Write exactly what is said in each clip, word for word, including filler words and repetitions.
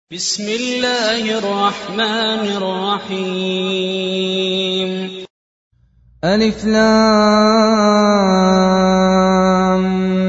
بسم الله الرحمن الرحيم. ألف لام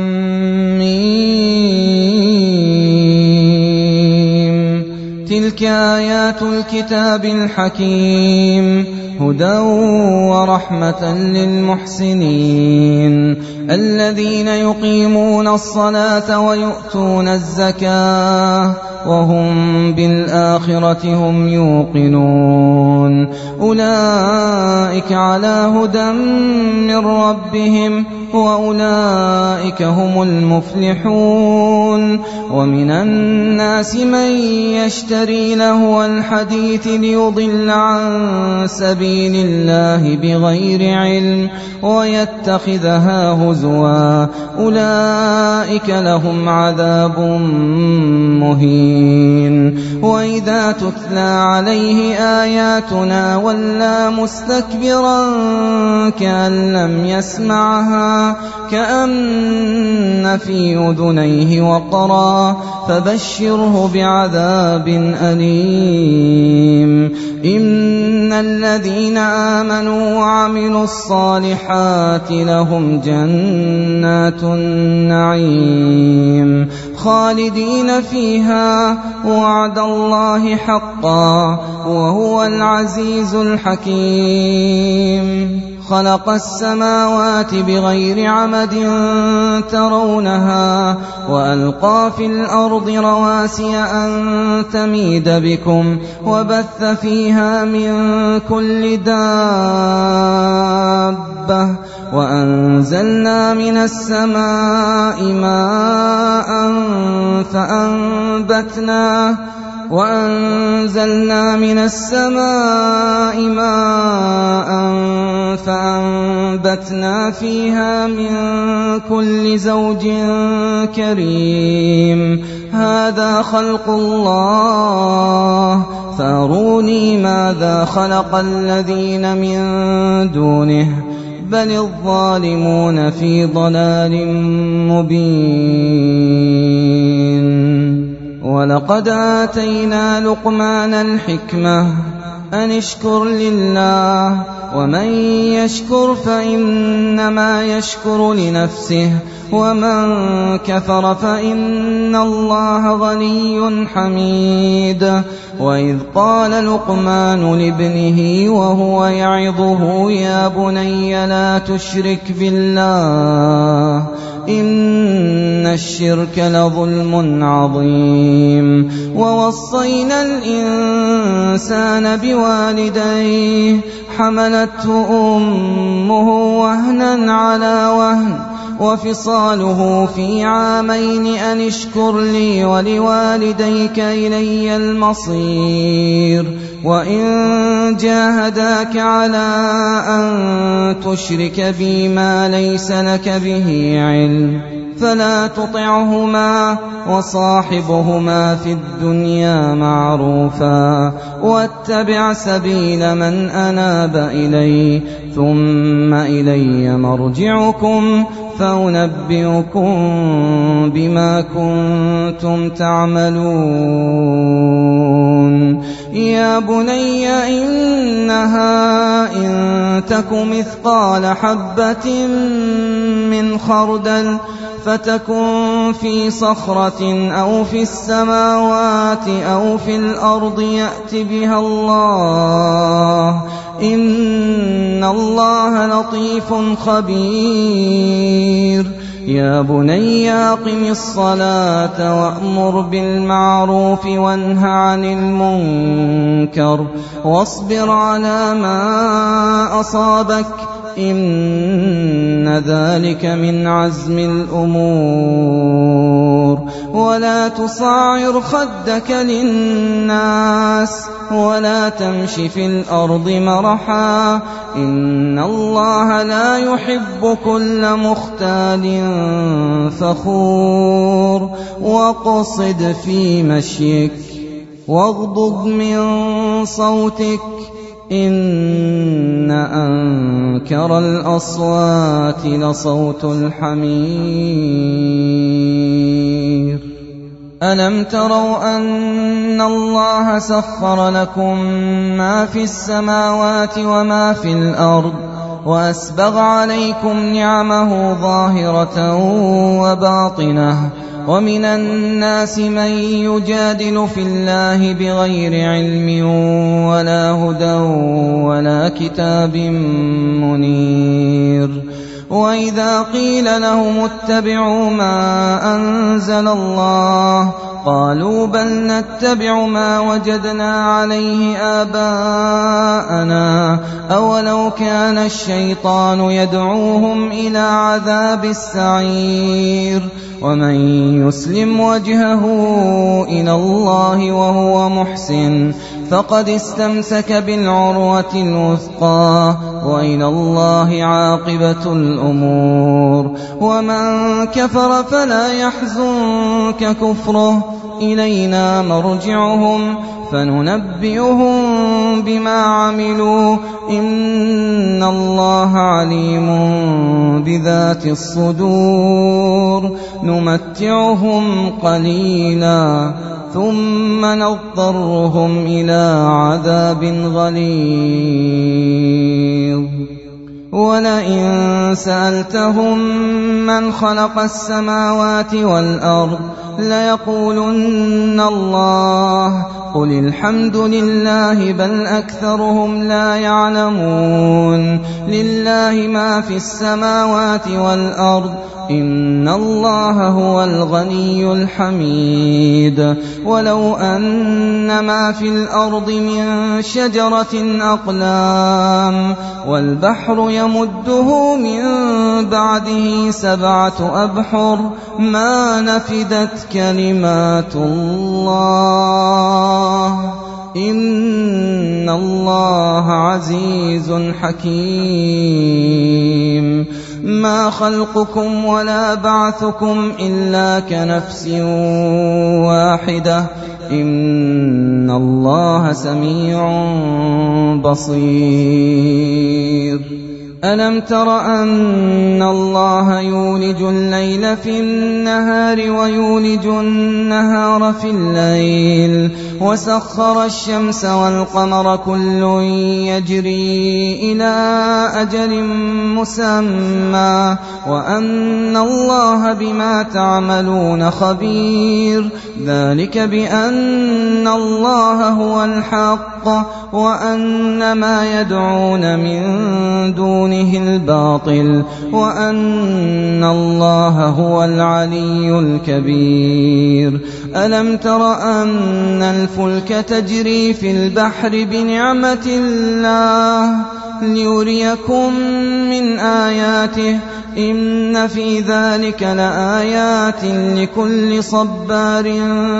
ميم. تلك آيات الكتاب الحكيم هدى ورحمة للمحسنين الذين يقيمون الصلاة ويؤتون الزكاة وهم بالآخرة هم يوقنون أولئك على هدى من ربهم وأولئك هم المفلحون. ومن الناس من يشتري لهو الحديث ليضل عن سبيل الله بغير علم ويتخذها هزوا أولئك لهم عذاب مهين. وإذا تتلى عليه آياتنا ولى مستكبرا كأن لم يسمعها كأن في أذنيه وقرا فبشره بعذاب أليم. إن الذين آمنوا وعملوا الصالحات لهم جنات النعيم خالدين فيها وعد الله حقا وهو العزيز الحكيم. خلق السماوات بغير عمد ترونها وألقى في الأرض رواسي أن تميد بكم وبث فيها من كل دابة وأنزلنا من السماء ماء فأنبتنا وأنزلنا من السماء ماء فأنبتنا فيها من كل زوج كريم. هذا خلق الله فأروني ماذا خلق الذين من دونه بل الظالمون في ضلال مبين. ولقد آتينا لقمان الحكمة أن اشكر لله ومن يشكر فإنما يشكر لنفسه ومن كفر فإن الله غني حميد. وإذ قال لقمان لابنه وهو يعظه يا بني لا تشرك بالله إن الشرك لظلم عظيم. ووصينا الإنسان بوالديه حملته أمه وهنا على وهن وفصاله في عامين أن اشكر لي ولوالديك إلي المصير. وإن جاهداك على أن تشرك بي ما ليس لك به علم فلا تطعهما وصاحبهما في الدنيا معروفا واتبع سبيل من أناب إلي ثم إلي مرجعكم فأنبئكم بما كنتم تعملون. يا بني إنها إن تك مثقال حبة من خردل فتكن في صخرة أو في السماوات أو في الأرض يأت بها الله إن الله لطيف خبير. يا بني أقم الصلاة وأمر بالمعروف وانه عن المنكر واصبر على ما أصابك إن ذلك من عزم الأمور. ولا تصعر خدك للناس ولا تمش في الأرض مرحا إن الله لا يحب كل مختال فخور. واقصد في مشيك واغضض من صوتك إن أنكر الأصوات لصوت الحمير. ألم تروا أن الله سخر لكم ما في السماوات وما في الأرض وأسبغ عليكم نعمه ظاهرة وباطنة ومن الناس من يجادل في الله بغير علم ولا هدى ولا كتاب منير وإذا قيل لهم اتبعوا ما أنزل الله قالوا بل نتبع ما وجدنا عليه آباءنا أولو كان الشيطان يدعوهم إلى عذاب السعير ومن يسلم وجهه إلى الله وهو محسن فقد استمسك بالعروة الوثقى وإلى الله عاقبة الأمور ومن كفر فلا يحزنك كفره إلينا مرجعهم فننبئهم بما عملوا إن الله عليم بذات الصدور نمتعهم قليلا ثم نضطرهم إلى عذاب غليظ ولئن سألتهم من خلق السماوات والأرض ليقولن الله قل الحمد لله بل أكثرهم لا يعلمون لله ما في السماوات والأرض إن الله هو الغني الحميد ولو أن ما في الأرض من شجرة أقلام والبحر يمده من بعده سبعة أبحر ما نفدت كلمات الله إن الله عزيز حكيم ما خلقكم ولا بعثكم إلا كنفس واحدة إن الله سميع بصير ألم تر أن الله يولج الليل في النهار ويولج النهار في الليل وسخر الشمس والقمر كل يجري إلى أجل مسمى وأن الله بما تعملون خبير ذلك بأن الله هو الحق وأن ما يدعون من دونه الباطل وأن الله هو العلي الكبير ألم تر أن الفلك تجري في البحر بنعمة الله ليريكم من آياته إن في ذلك لآيات لكل صبار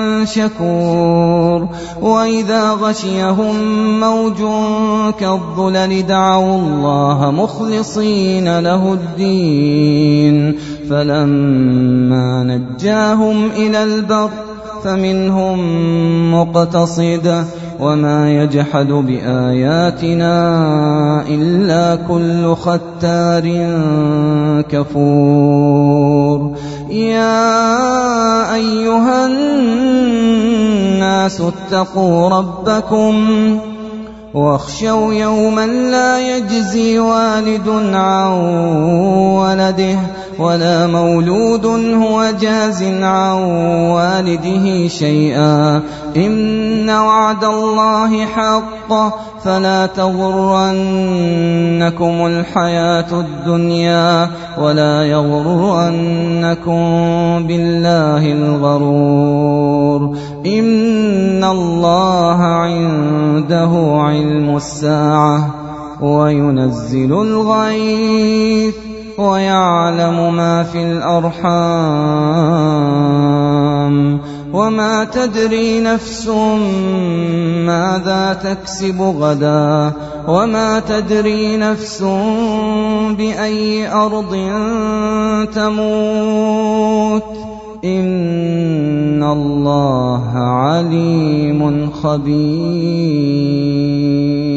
شكور وإذا غشيهم موج كالظلل دعوا الله مخلصين له الدين فلما نجاهم إلى البر فمنهم مقتصد وما يجحد بآياتنا إلا كل ختار كفور يا أيها الناس اتقوا ربكم واخشوا يوما لا يجزي والد عن ولده ولا مولود هو جاز عن والده شيئا إن وعد الله حق فلا تغرنكم الحياة الدنيا ولا يغرنكم بالله الغرور إن الله عنده علم الساعة وينزل الغيث ويعلم ما في الأرحام وما تدري نفس ماذا تكسب غدا وما تدري نفس بأي أرض تموت إن الله عليم خبير.